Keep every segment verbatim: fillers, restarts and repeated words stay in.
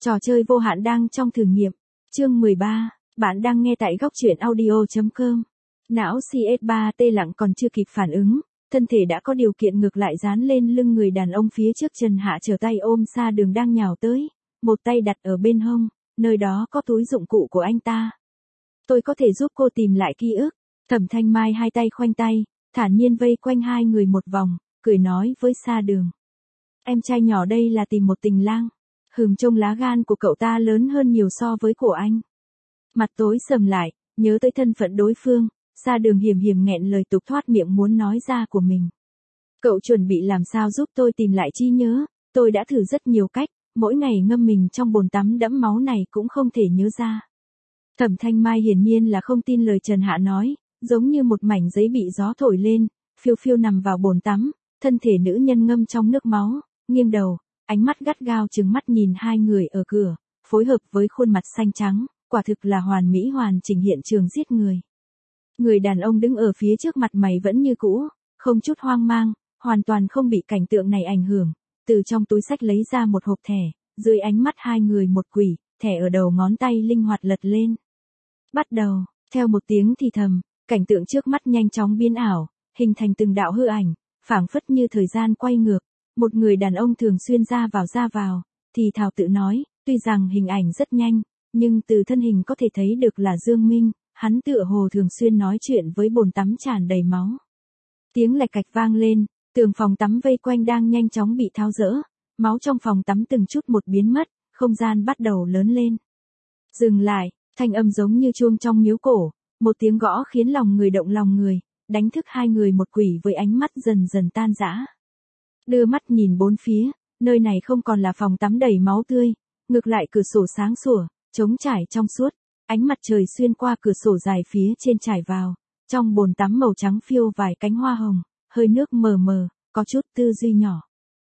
Trò chơi vô hạn đang trong thử nghiệm. Chương mười ba, bạn đang nghe tại góc truyện audio chấm com. Não xê ét ba tê lặng còn chưa kịp phản ứng, thân thể đã có điều kiện ngược lại dán lên lưng người đàn ông phía trước. Trần Hạ trở tay ôm Sa Đường đang nhào tới, một tay đặt ở bên hông, nơi đó có túi dụng cụ của anh ta. Tôi có thể giúp cô tìm lại ký ức. Thẩm Thanh Mai hai tay khoanh tay, thản nhiên vây quanh hai người một vòng, cười nói với Sa Đường. Em trai nhỏ đây là tìm một tình lang. Hừm, trông lá gan của cậu ta lớn hơn nhiều so với của anh. Mặt tối sầm lại, nhớ tới thân phận đối phương, Sa Đường hiểm hiểm nghẹn lời tục thoát miệng muốn nói ra của mình. Cậu chuẩn bị làm sao giúp tôi tìm lại trí nhớ, tôi đã thử rất nhiều cách, mỗi ngày ngâm mình trong bồn tắm đẫm máu này cũng không thể nhớ ra. Thẩm Thanh Mai hiển nhiên là không tin lời Trần Hạ nói, giống như một mảnh giấy bị gió thổi lên, phiêu phiêu nằm vào bồn tắm, thân thể nữ nhân ngâm trong nước máu, nghiêng đầu, ánh mắt gắt gao trừng mắt nhìn hai người ở cửa, phối hợp với khuôn mặt xanh trắng, quả thực là hoàn mỹ hoàn chỉnh hiện trường giết người. Người đàn ông đứng ở phía trước mặt mày vẫn như cũ, không chút hoang mang, hoàn toàn không bị cảnh tượng này ảnh hưởng, từ trong túi xách lấy ra một hộp thẻ, dưới ánh mắt hai người một quỷ, thẻ ở đầu ngón tay linh hoạt lật lên. Bắt đầu, theo một tiếng thì thầm, cảnh tượng trước mắt nhanh chóng biến ảo, hình thành từng đạo hư ảnh, phảng phất như thời gian quay ngược. Một người đàn ông thường xuyên ra vào ra vào, thì thào tự nói, tuy rằng hình ảnh rất nhanh, nhưng từ thân hình có thể thấy được là Dương Minh, hắn tựa hồ thường xuyên nói chuyện với bồn tắm tràn đầy máu. Tiếng lạch cạch vang lên, tường phòng tắm vây quanh đang nhanh chóng bị tháo dỡ, máu trong phòng tắm từng chút một biến mất, không gian bắt đầu lớn lên. Dừng lại, thanh âm giống như chuông trong miếu cổ, một tiếng gõ khiến lòng người động lòng người, đánh thức hai người một quỷ với ánh mắt dần dần tan rã. Đưa mắt nhìn bốn phía, nơi này không còn là phòng tắm đầy máu tươi, ngược lại cửa sổ sáng sủa, trống trải trong suốt, ánh mặt trời xuyên qua cửa sổ dài phía trên trải vào, trong bồn tắm màu trắng phiêu vài cánh hoa hồng, hơi nước mờ mờ, có chút tư duy nhỏ.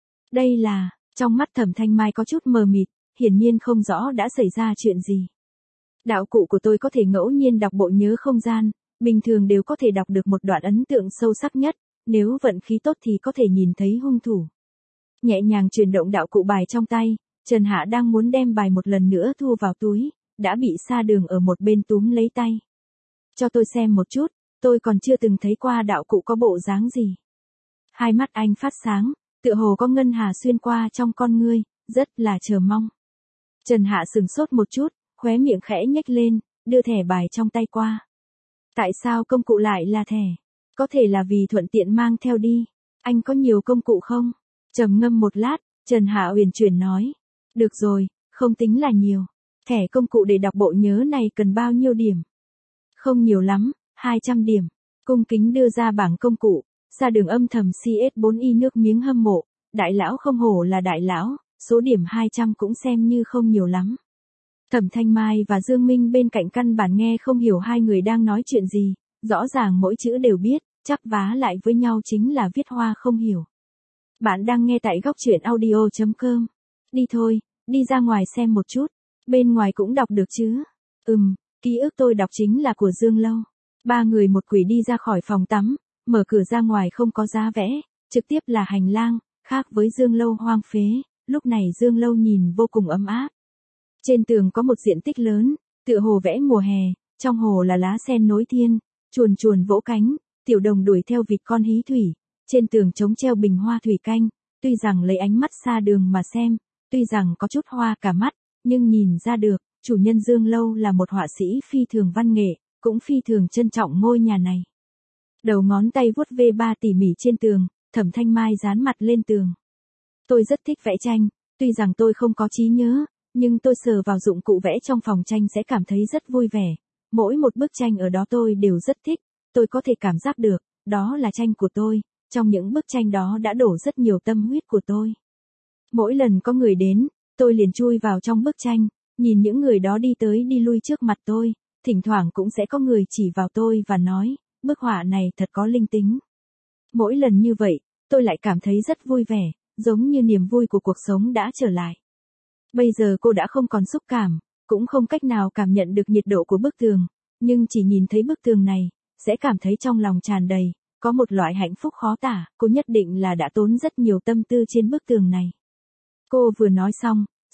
Đây là, trong mắt Thẩm Thanh Mai có chút mờ mịt, hiển nhiên không rõ đã xảy ra chuyện gì. Đạo cụ của tôi có thể ngẫu nhiên đọc bộ nhớ không gian, bình thường đều có thể đọc được một đoạn ấn tượng sâu sắc nhất. Nếu vận khí tốt thì có thể nhìn thấy hung thủ. Nhẹ nhàng chuyển động đạo cụ bài trong tay, Trần Hạ đang muốn đem bài một lần nữa thu vào túi, đã bị Sa Đường ở một bên túm lấy tay. Cho tôi xem một chút, tôi còn chưa từng thấy qua đạo cụ có bộ dáng gì. Hai mắt anh phát sáng, tựa hồ có ngân hà xuyên qua trong con ngươi, rất là chờ mong. Trần Hạ sừng sốt một chút, khóe miệng khẽ nhếch lên, đưa thẻ bài trong tay qua. Tại sao công cụ lại là thẻ? Có thể là vì thuận tiện mang theo đi. Anh có nhiều công cụ không? Trầm ngâm một lát, Trần Hạ uyển chuyển nói. Được rồi, không tính là nhiều. Thẻ công cụ để đọc bộ nhớ này cần bao nhiêu điểm? Không nhiều lắm, hai trăm điểm. Cung kính đưa ra bảng công cụ. Sa Đường âm thầm xê ét bốn i nước miếng hâm mộ. Đại lão không hổ là đại lão, số điểm hai trăm cũng xem như không nhiều lắm. Thẩm Thanh Mai và Dương Minh bên cạnh căn bản nghe không hiểu hai người đang nói chuyện gì. Rõ ràng mỗi chữ đều biết, chắp vá lại với nhau chính là viết hoa không hiểu. Bạn đang nghe tại góc truyện audio chấm com. Đi thôi, đi ra ngoài xem một chút. Bên ngoài cũng đọc được chứ. Ừm, ký ức tôi đọc chính là của Dương Lâu. Ba người một quỷ đi ra khỏi phòng tắm, mở cửa ra ngoài không có giá vẽ, trực tiếp là hành lang, khác với Dương Lâu hoang phế, lúc này Dương Lâu nhìn vô cùng ấm áp. Trên tường có một diện tích lớn, tựa hồ vẽ mùa hè, trong hồ là lá sen nối thiên. Chuồn chuồn vỗ cánh, tiểu đồng đuổi theo vịt con hí thủy, trên tường trống treo bình hoa thủy canh, tuy rằng lấy ánh mắt Sa Đường mà xem, tuy rằng có chút hoa cả mắt, nhưng nhìn ra được, chủ nhân Dương Lâu là một họa sĩ phi thường văn nghệ, cũng phi thường trân trọng ngôi nhà này. Đầu ngón tay vuốt ve ba tỉ mỉ trên tường, Thẩm Thanh Mai dán mặt lên tường. Tôi rất thích vẽ tranh, tuy rằng tôi không có trí nhớ, nhưng tôi sờ vào dụng cụ vẽ trong phòng tranh sẽ cảm thấy rất vui vẻ. Mỗi một bức tranh ở đó tôi đều rất thích, tôi có thể cảm giác được, đó là tranh của tôi, trong những bức tranh đó đã đổ rất nhiều tâm huyết của tôi. Mỗi lần có người đến, tôi liền chui vào trong bức tranh, nhìn những người đó đi tới đi lui trước mặt tôi, thỉnh thoảng cũng sẽ có người chỉ vào tôi và nói, bức họa này thật có linh tính. Mỗi lần như vậy, tôi lại cảm thấy rất vui vẻ, giống như niềm vui của cuộc sống đã trở lại. Bây giờ cô đã không còn xúc cảm, cũng không cách nào cảm nhận được nhiệt độ của bức tường, nhưng chỉ nhìn thấy bức tường này, sẽ cảm thấy trong lòng tràn đầy, có một loại hạnh phúc khó tả, cô nhất định là đã tốn rất nhiều tâm tư trên bức tường này. Cô vừa nói xong,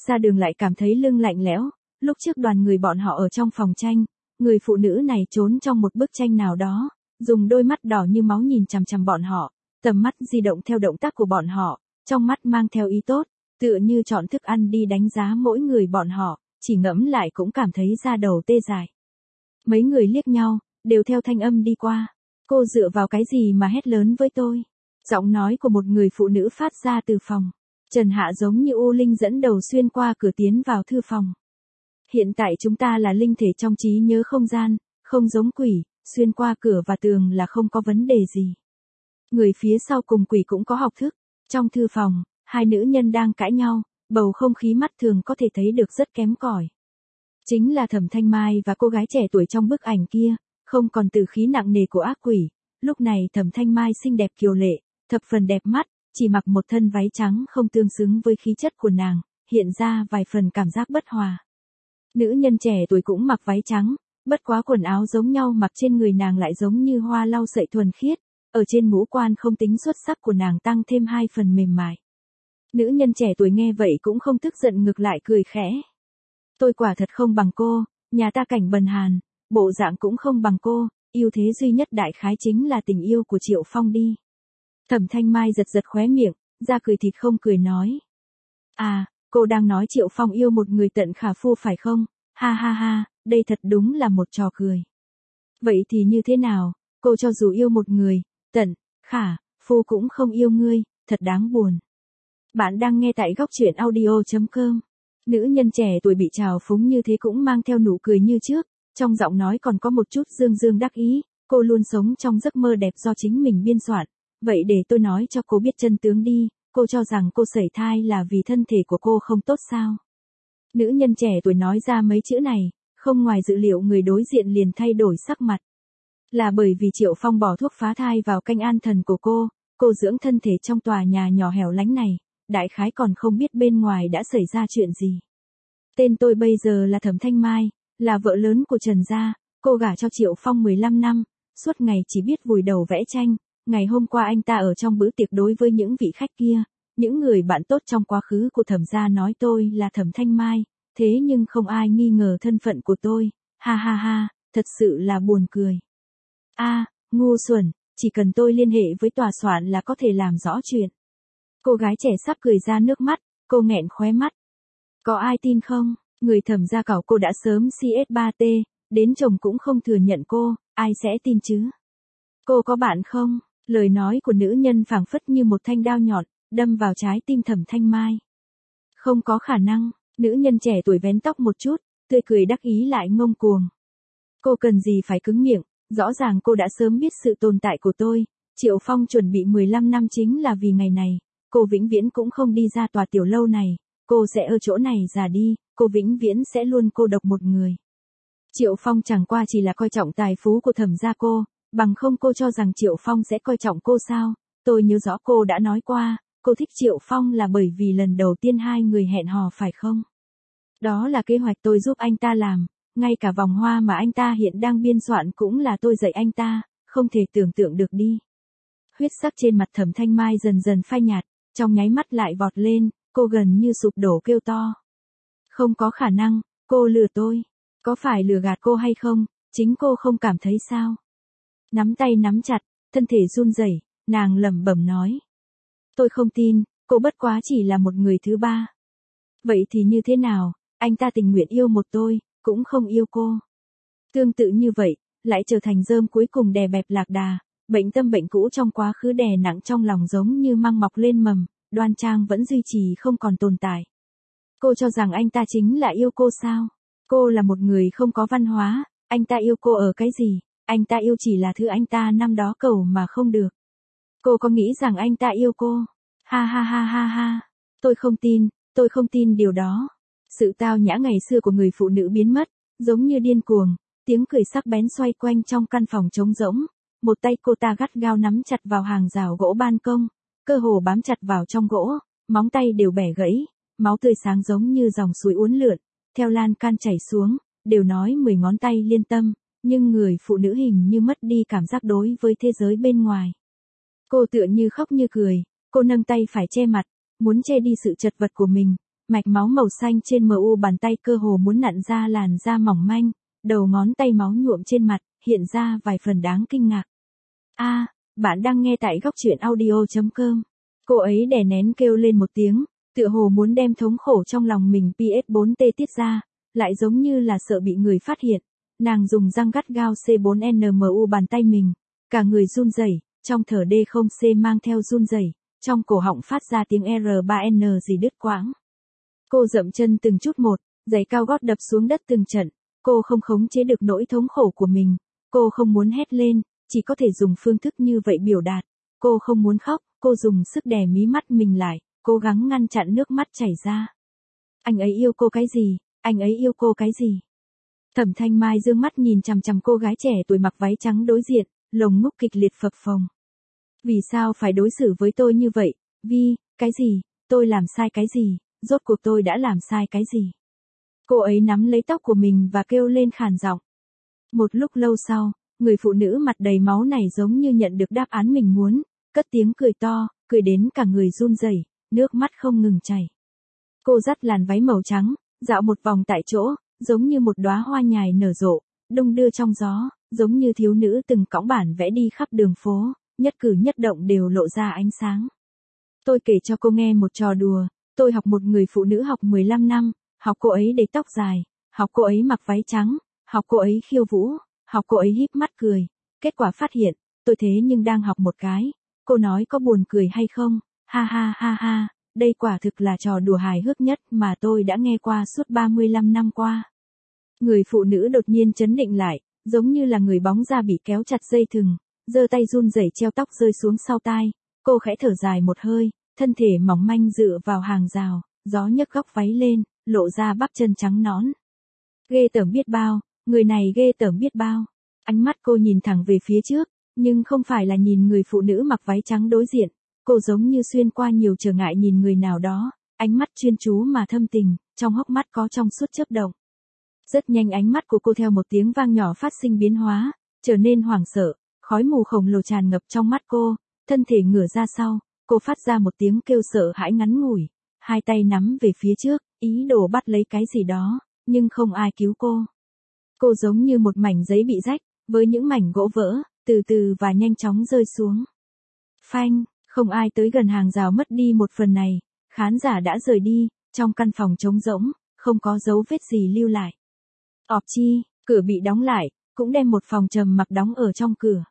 Ra đường lại cảm thấy lưng lạnh lẽo, lúc trước đoàn người bọn họ ở trong phòng tranh, người phụ nữ này trốn trong một bức tranh nào đó, dùng đôi mắt đỏ như máu nhìn chằm chằm bọn họ, tầm mắt di động theo động tác của bọn họ, trong mắt mang theo ý tốt, tựa như chọn thức ăn đi đánh giá mỗi người bọn họ, chỉ ngẫm lại cũng cảm thấy da đầu tê dại. Mấy người liếc nhau, đều theo thanh âm đi qua. Cô dựa vào cái gì mà hét lớn với tôi? Giọng nói của một người phụ nữ phát ra từ phòng. Trần Hạ giống như U Linh dẫn đầu xuyên qua cửa tiến vào thư phòng. Hiện tại chúng ta là linh thể trong trí nhớ không gian, không giống quỷ, xuyên qua cửa và tường là không có vấn đề gì. Người phía sau cùng quỷ cũng có học thức. Trong thư phòng, hai nữ nhân đang cãi nhau, bầu không khí mắt thường có thể thấy được rất kém cỏi. Chính là Thẩm Thanh Mai và cô gái trẻ tuổi trong bức ảnh kia, không còn từ khí nặng nề của ác quỷ. Lúc này Thẩm Thanh Mai xinh đẹp kiều lệ, thập phần đẹp mắt, chỉ mặc một thân váy trắng không tương xứng với khí chất của nàng, hiện ra vài phần cảm giác bất hòa. Nữ nhân trẻ tuổi cũng mặc váy trắng, bất quá quần áo giống nhau mặc trên người nàng lại giống như hoa lau sậy thuần khiết, ở trên ngũ quan không tính xuất sắc của nàng tăng thêm hai phần mềm mại. Nữ nhân trẻ tuổi nghe vậy cũng không tức giận ngược lại cười khẽ. Tôi quả thật không bằng cô, nhà ta cảnh bần hàn, bộ dạng cũng không bằng cô, ưu thế duy nhất đại khái chính là tình yêu của Triệu Phong đi. Thẩm Thanh Mai giật giật khóe miệng, ra cười thịt không cười nói. À, cô đang nói Triệu Phong yêu một người tận khả phu phải không? Ha ha ha, đây thật đúng là một trò cười. Vậy thì như thế nào, cô cho dù yêu một người, tận, khả, phu cũng không yêu ngươi, thật đáng buồn. Bạn đang nghe tại góc truyện audio chấm com. Nữ nhân trẻ tuổi bị trào phúng như thế cũng mang theo nụ cười như trước, trong giọng nói còn có một chút dương dương đắc ý, cô luôn sống trong giấc mơ đẹp do chính mình biên soạn. Vậy để tôi nói cho cô biết chân tướng đi, cô cho rằng cô sẩy thai là vì thân thể của cô không tốt sao? Nữ nhân trẻ tuổi nói ra mấy chữ này, không ngoài dự liệu người đối diện liền thay đổi sắc mặt. Là bởi vì Triệu Phong bỏ thuốc phá thai vào canh an thần của cô, cô dưỡng thân thể trong tòa nhà nhỏ hẻo lánh này, đại khái còn không biết bên ngoài đã xảy ra chuyện gì. Tên tôi bây giờ là Thẩm Thanh Mai, là vợ lớn của Trần gia, cô gả cho Triệu Phong mười lăm năm, suốt ngày chỉ biết vùi đầu vẽ tranh. Ngày hôm qua anh ta ở trong bữa tiệc đối với những vị khách kia, những người bạn tốt trong quá khứ của Thẩm gia nói tôi là Thẩm Thanh Mai, thế nhưng không ai nghi ngờ thân phận của tôi, ha ha ha, thật sự là buồn cười. A, ngu xuẩn, chỉ cần tôi liên hệ với tòa soạn là có thể làm rõ chuyện. Cô gái trẻ sắp cười ra nước mắt, cô nghẹn khóe mắt. Có ai tin không, người Thẩm gia cảo cô đã sớm xê ét ba tê, đến chồng cũng không thừa nhận cô, ai sẽ tin chứ? Cô có bạn không? Lời nói của nữ nhân phảng phất như một thanh đao nhọn, đâm vào trái tim Thẩm Thanh Mai. Không có khả năng, nữ nhân trẻ tuổi vén tóc một chút, tươi cười đắc ý lại ngông cuồng. Cô cần gì phải cứng miệng, rõ ràng cô đã sớm biết sự tồn tại của tôi, Triệu Phong chuẩn bị mười lăm năm chính là vì ngày này, cô vĩnh viễn cũng không đi ra tòa tiểu lâu này, cô sẽ ở chỗ này già đi, cô vĩnh viễn sẽ luôn cô độc một người. Triệu Phong chẳng qua chỉ là coi trọng tài phú của Thẩm gia cô. Bằng không cô cho rằng Triệu Phong sẽ coi trọng cô sao? Tôi nhớ rõ cô đã nói qua, cô thích Triệu Phong là bởi vì lần đầu tiên hai người hẹn hò phải không? Đó là kế hoạch tôi giúp anh ta làm, ngay cả vòng hoa mà anh ta hiện đang biên soạn cũng là tôi dạy anh ta, không thể tưởng tượng được đi. Huyết sắc trên mặt Thẩm Thanh Mai dần dần phai nhạt, trong nháy mắt lại vọt lên, cô gần như sụp đổ kêu to. Không có khả năng, cô lừa tôi. Có phải lừa gạt cô hay không, chính cô không cảm thấy sao? Nắm tay nắm chặt, thân thể run rẩy, nàng lẩm bẩm nói. Tôi không tin, cô bất quá chỉ là một người thứ ba. Vậy thì như thế nào, anh ta tình nguyện yêu một tôi, cũng không yêu cô. Tương tự như vậy, lại trở thành rơm cuối cùng đè bẹp lạc đà, bệnh tâm bệnh cũ trong quá khứ đè nặng trong lòng giống như măng mọc lên mầm, đoan trang vẫn duy trì không còn tồn tại. Cô cho rằng anh ta chính là yêu cô sao? Cô là một người không có văn hóa, anh ta yêu cô ở cái gì? Anh ta yêu chỉ là thứ anh ta năm đó cầu mà không được. Cô có nghĩ rằng anh ta yêu cô? Ha ha ha ha ha. Tôi không tin, tôi không tin điều đó. Sự tao nhã ngày xưa của người phụ nữ biến mất, giống như điên cuồng, tiếng cười sắc bén xoay quanh trong căn phòng trống rỗng. Một tay cô ta gắt gao nắm chặt vào hàng rào gỗ ban công, cơ hồ bám chặt vào trong gỗ, móng tay đều bẻ gãy, máu tươi sáng giống như dòng suối uốn lượn, theo lan can chảy xuống, đều nói mười ngón tay liên tâm. Nhưng người phụ nữ hình như mất đi cảm giác đối với thế giới bên ngoài. Cô tựa như khóc như cười, cô nâng tay phải che mặt, muốn che đi sự chật vật của mình, Mạch máu màu xanh trên mờ u bàn tay cơ hồ muốn nặn ra làn da mỏng manh, đầu ngón tay máu nhuộm trên mặt, hiện ra vài phần đáng kinh ngạc. A, bạn đang nghe tại góc truyện audio chấm com. Cô ấy đè nén kêu lên một tiếng, tựa hồ muốn đem thống khổ trong lòng mình pê ét bốn tê tiết ra, lại giống như là sợ bị người phát hiện. Nàng dùng răng gắt gao xê bốn en em u bàn tay mình, cả người run rẩy, trong thở đê không xê mang theo run rẩy, trong cổ họng phát ra tiếng rờ ba en gì đứt quãng. Cô dậm chân từng chút một, giày cao gót đập xuống đất từng trận, cô không khống chế được nỗi thống khổ của mình, cô không muốn hét lên, chỉ có thể dùng phương thức như vậy biểu đạt. Cô không muốn khóc, cô dùng sức đè mí mắt mình lại, cố gắng ngăn chặn nước mắt chảy ra. Anh ấy yêu cô cái gì? Anh ấy yêu cô cái gì? Thẩm Thanh Mai dương mắt nhìn chằm chằm cô gái trẻ tuổi mặc váy trắng đối diện, lồng ngực kịch liệt phập phồng. Vì sao phải đối xử với tôi như vậy? Vi, cái gì? Tôi làm sai cái gì? Rốt cuộc tôi đã làm sai cái gì? Cô ấy nắm lấy tóc của mình và kêu lên khàn giọng. Một lúc lâu sau, người phụ nữ mặt đầy máu này giống như nhận được đáp án mình muốn, cất tiếng cười to, cười đến cả người run rẩy, nước mắt không ngừng chảy. Cô dắt làn váy màu trắng, dạo một vòng tại chỗ, giống như một đóa hoa nhài nở rộ, đung đưa trong gió, giống như thiếu nữ từng cõng bản vẽ đi khắp đường phố, nhất cử nhất động đều lộ ra ánh sáng. Tôi kể cho cô nghe một trò đùa, tôi học một người phụ nữ học mười lăm năm, học cô ấy để tóc dài, học cô ấy mặc váy trắng, học cô ấy khiêu vũ, học cô ấy híp mắt cười, kết quả phát hiện, tôi thế nhưng đang học một cái, cô nói có buồn cười hay không, ha ha ha ha, đây quả thực là trò đùa hài hước nhất mà tôi đã nghe qua suốt ba mươi lăm năm qua. Người phụ nữ đột nhiên chấn định lại, giống như là người bóng da bị kéo chặt dây thừng, giơ tay run rẩy treo tóc rơi xuống sau tai, cô khẽ thở dài một hơi, thân thể mỏng manh dựa vào hàng rào, gió nhấc góc váy lên, lộ ra bắp chân trắng nõn. Ghê tởm biết bao, người này ghê tởm biết bao. Ánh mắt cô nhìn thẳng về phía trước, nhưng không phải là nhìn người phụ nữ mặc váy trắng đối diện, cô giống như xuyên qua nhiều trở ngại nhìn người nào đó, ánh mắt chuyên chú mà thâm tình, trong hốc mắt có trong suốt chớp động. Rất nhanh ánh mắt của cô theo một tiếng vang nhỏ phát sinh biến hóa, trở nên hoảng sợ, khói mù khổng lồ tràn ngập trong mắt cô, thân thể ngửa ra sau, cô phát ra một tiếng kêu sợ hãi ngắn ngủi, hai tay nắm về phía trước, ý đồ bắt lấy cái gì đó, nhưng không ai cứu cô. Cô giống như một mảnh giấy bị rách, với những mảnh gỗ vỡ, từ từ và nhanh chóng rơi xuống. Phanh, không ai tới gần hàng rào mất đi một phần này, khán giả đã rời đi, trong căn phòng trống rỗng, không có dấu vết gì lưu lại. Ọp chi, cửa bị đóng lại, cũng đem một phòng trầm mặc đóng ở trong cửa.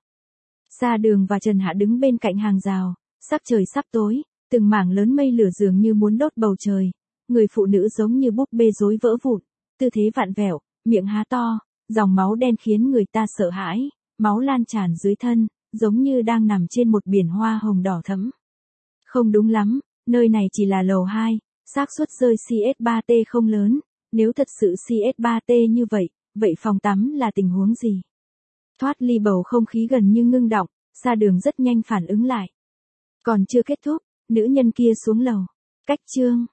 Sa Đường và Trần Hạ đứng bên cạnh hàng rào, sắc trời sắp tối, từng mảng lớn mây lửa dường như muốn đốt bầu trời, người phụ nữ giống như búp bê rối vỡ vụn, tư thế vặn vẹo, miệng há to, dòng máu đen khiến người ta sợ hãi, máu lan tràn dưới thân, giống như đang nằm trên một biển hoa hồng đỏ thẫm. Không đúng lắm, nơi này chỉ là lầu hai, xác suất rơi xê ét ba tê không lớn, nếu thật sự xê ét ba tê như vậy, vậy phòng tắm là tình huống gì? Thoát ly bầu không khí gần như ngưng đọng, Sa Đường rất nhanh phản ứng lại. Còn chưa kết thúc, nữ nhân kia xuống lầu. Cách chương